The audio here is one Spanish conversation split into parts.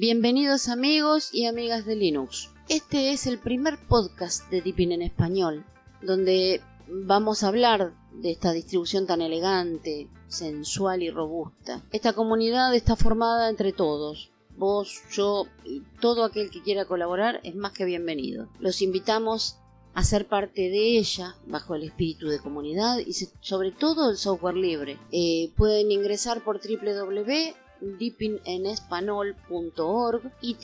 Bienvenidos amigos y amigas de Linux. Este es el primer podcast de Deepin en español, donde vamos a hablar de esta distribución tan elegante, sensual y robusta. Esta comunidad está formada entre todos. Vos, yo y todo aquel que quiera colaborar es más que bienvenido. Los invitamos a ser parte de ella bajo el espíritu de comunidad y sobre todo el software libre. Pueden ingresar por www.deepinenespanol.org y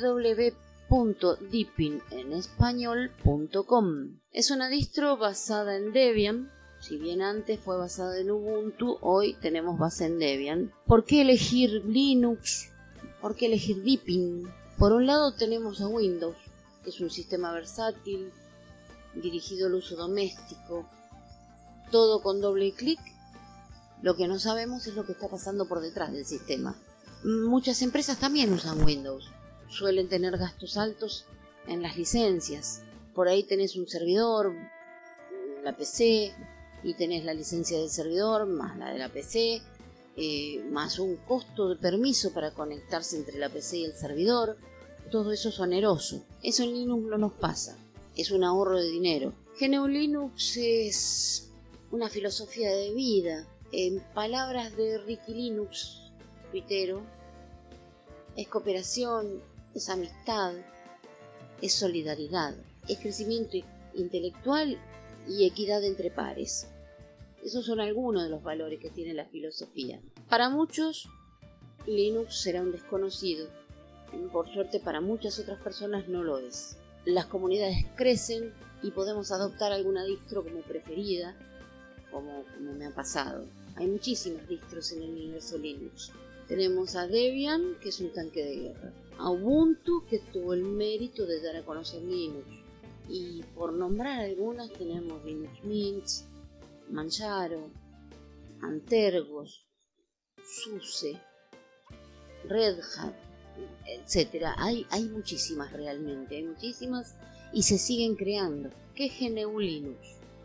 www.deepinenespanol.com. Es una distro basada en Debian. Si bien antes fue basada en Ubuntu, hoy tenemos base en Debian. ¿Por qué elegir Linux? ¿Por qué elegir Deepin? Por un lado tenemos a Windows, que es un sistema versátil, dirigido al uso doméstico, todo con doble clic. Lo que no sabemos es lo que está pasando por detrás del sistema. Muchas empresas también usan Windows, suelen tener gastos altos en las licencias. Por ahí tenés un servidor, la PC, y tenés la licencia del servidor más la de la PC, más un costo de permiso para conectarse entre la PC y el servidor. Todo eso es oneroso. Eso en Linux no nos pasa. Es un ahorro de dinero. GNU Linux es una filosofía de vida. En palabras de Ricky Linux, tuitero, es cooperación, es amistad, es solidaridad, es crecimiento intelectual y equidad entre pares. Esos son algunos de los valores que tiene la filosofía. Para muchos, Linux será un desconocido. Por suerte, para muchas otras personas no lo es. Las comunidades crecen y podemos adoptar alguna distro como preferida, como me ha pasado. Hay muchísimas distros en el universo Linux. Tenemos a Debian, que es un tanque de guerra. A Ubuntu, que tuvo el mérito de dar a conocer Linux. Y por nombrar algunas, tenemos Linux Mint, Manjaro, Antergos, SUSE, Red Hat, etc. Hay muchísimas realmente, hay muchísimas y se siguen creando. ¿Qué es GNU Linux?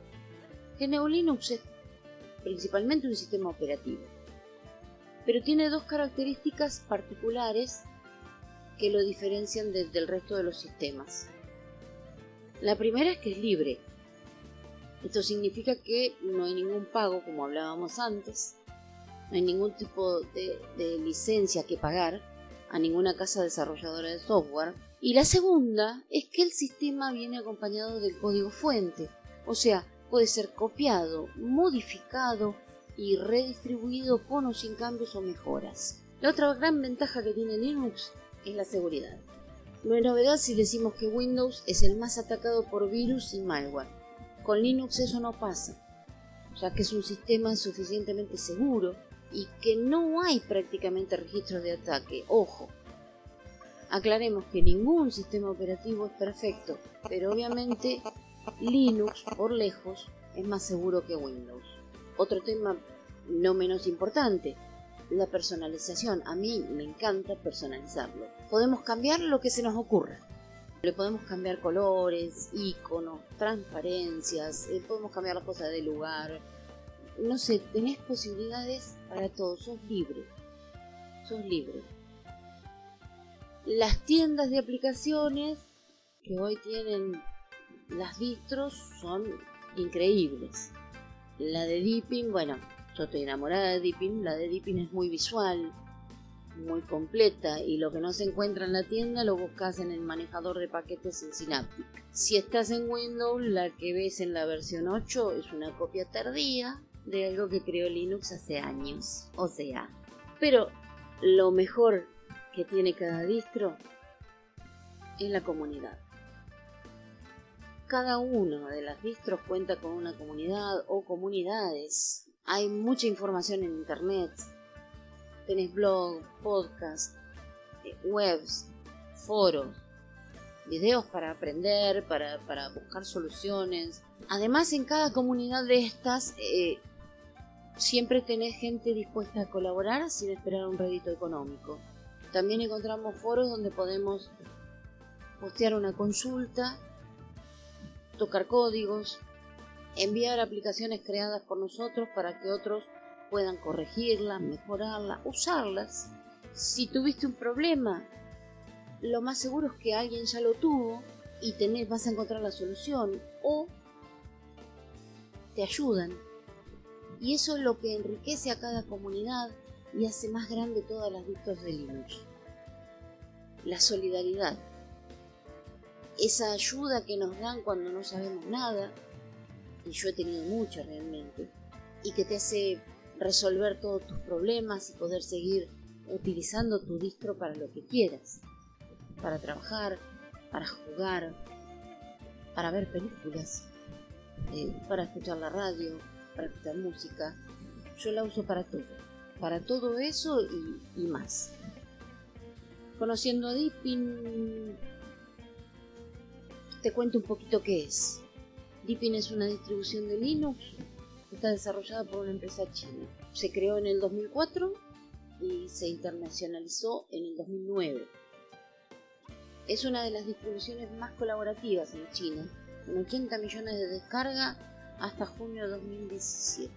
GNU Linux es principalmente un sistema operativo, pero tiene dos características particulares que lo diferencian del resto de los sistemas. La primera es que es libre. Esto significa que no hay ningún pago, como hablábamos antes, no hay ningún tipo de licencia que pagar a ninguna casa desarrolladora de software. Y la segunda es que el sistema viene acompañado del código fuente, o sea, puede ser copiado, modificado y redistribuido con o sin cambios o mejoras. La otra gran ventaja que tiene Linux es la seguridad. No es novedad si decimos que Windows es el más atacado por virus y malware. Con Linux eso no pasa, ya que es un sistema suficientemente seguro y que no hay prácticamente registros de ataque. Ojo, aclaremos que ningún sistema operativo es perfecto, pero obviamente Linux, por lejos, es más seguro que Windows. Otro tema no menos importante, la personalización. A mí me encanta personalizarlo. Podemos cambiar lo que se nos ocurra. Le podemos cambiar colores, iconos, transparencias, podemos cambiar las cosas de lugar. No sé, tenés posibilidades para todo, sos libre. Las tiendas de aplicaciones que hoy tienen las distros son increíbles. La de Deepin, bueno, yo estoy enamorada de Deepin. La de Deepin es muy visual, muy completa, y lo que no se encuentra en la tienda lo buscas en el manejador de paquetes en Synaptic. Si estás en Windows, la que ves en la versión 8 es una copia tardía de algo que creó Linux hace años, pero lo mejor que tiene cada distro es la comunidad. Cada una de las distros cuenta con una comunidad o comunidades. Hay mucha información en internet. Tenés blog, podcast, webs, foros, videos para aprender, para buscar soluciones. Además, en cada comunidad de estas siempre tenés gente dispuesta a colaborar sin esperar un rédito económico. También encontramos foros donde podemos postear una consulta, tocar códigos, enviar aplicaciones creadas por nosotros para que otros puedan corregirlas, mejorarlas, usarlas. Si tuviste un problema, lo más seguro es que alguien ya lo tuvo y vas a encontrar la solución, o te ayudan. Y eso es lo que enriquece a cada comunidad y hace más grande todas las distros de Linux. La solidaridad. Esa ayuda que nos dan cuando no sabemos nada, y yo he tenido mucha realmente, y que te hace resolver todos tus problemas y poder seguir utilizando tu distro para lo que quieras. Para trabajar, para jugar, para ver películas, para escuchar la radio, para escuchar música. Yo la uso para todo eso y más. Conociendo a Deepin, te cuento un poquito qué es. Deepin es una distribución de Linux que está desarrollada por una empresa china. Se creó en el 2004 y se internacionalizó en el 2009. Es una de las distribuciones más colaborativas en China, con 80 millones de descargas hasta junio de 2017.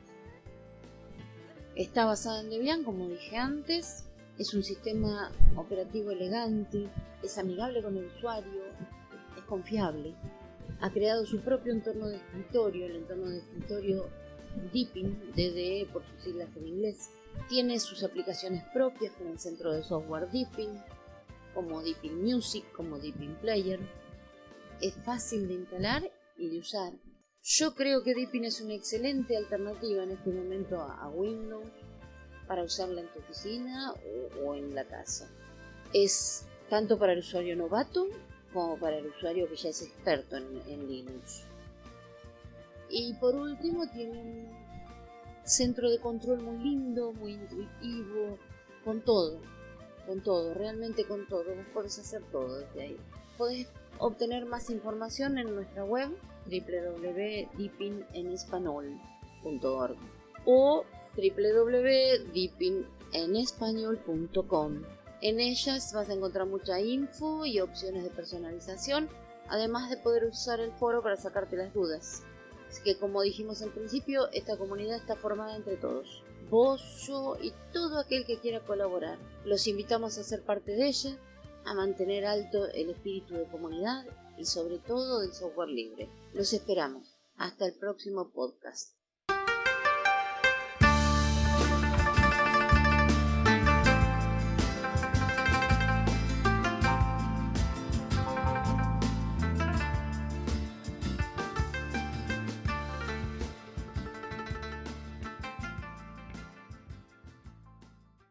Está basada en Debian, como dije antes. Es un sistema operativo elegante, es amigable con el usuario, es confiable. Ha creado su propio entorno de escritorio, el entorno de escritorio Deepin, DDE por sus siglas en inglés. Tiene sus aplicaciones propias con el centro de software Deepin, como Deepin Music, como Deepin Player. Es fácil de instalar y de usar. Yo creo que Deepin es una excelente alternativa en este momento a Windows para usarla en tu oficina o en la casa. Es tanto para el usuario novato como para el usuario que ya es experto en Linux. Y por último tiene un centro de control muy lindo, muy intuitivo, con todo, realmente con todo. Vos podés hacer todo desde ahí. Podés obtener más información en nuestra web www.deepinespanol.org o www.deepinespanol.com. En ellas vas a encontrar mucha info y opciones de personalización, además de poder usar el foro para sacarte las dudas. Así que, como dijimos al principio, esta comunidad está formada entre todos. Vos, yo y todo aquel que quiera colaborar. Los invitamos a ser parte de ella, a mantener alto el espíritu de comunidad y sobre todo del software libre. Los esperamos. Hasta el próximo podcast.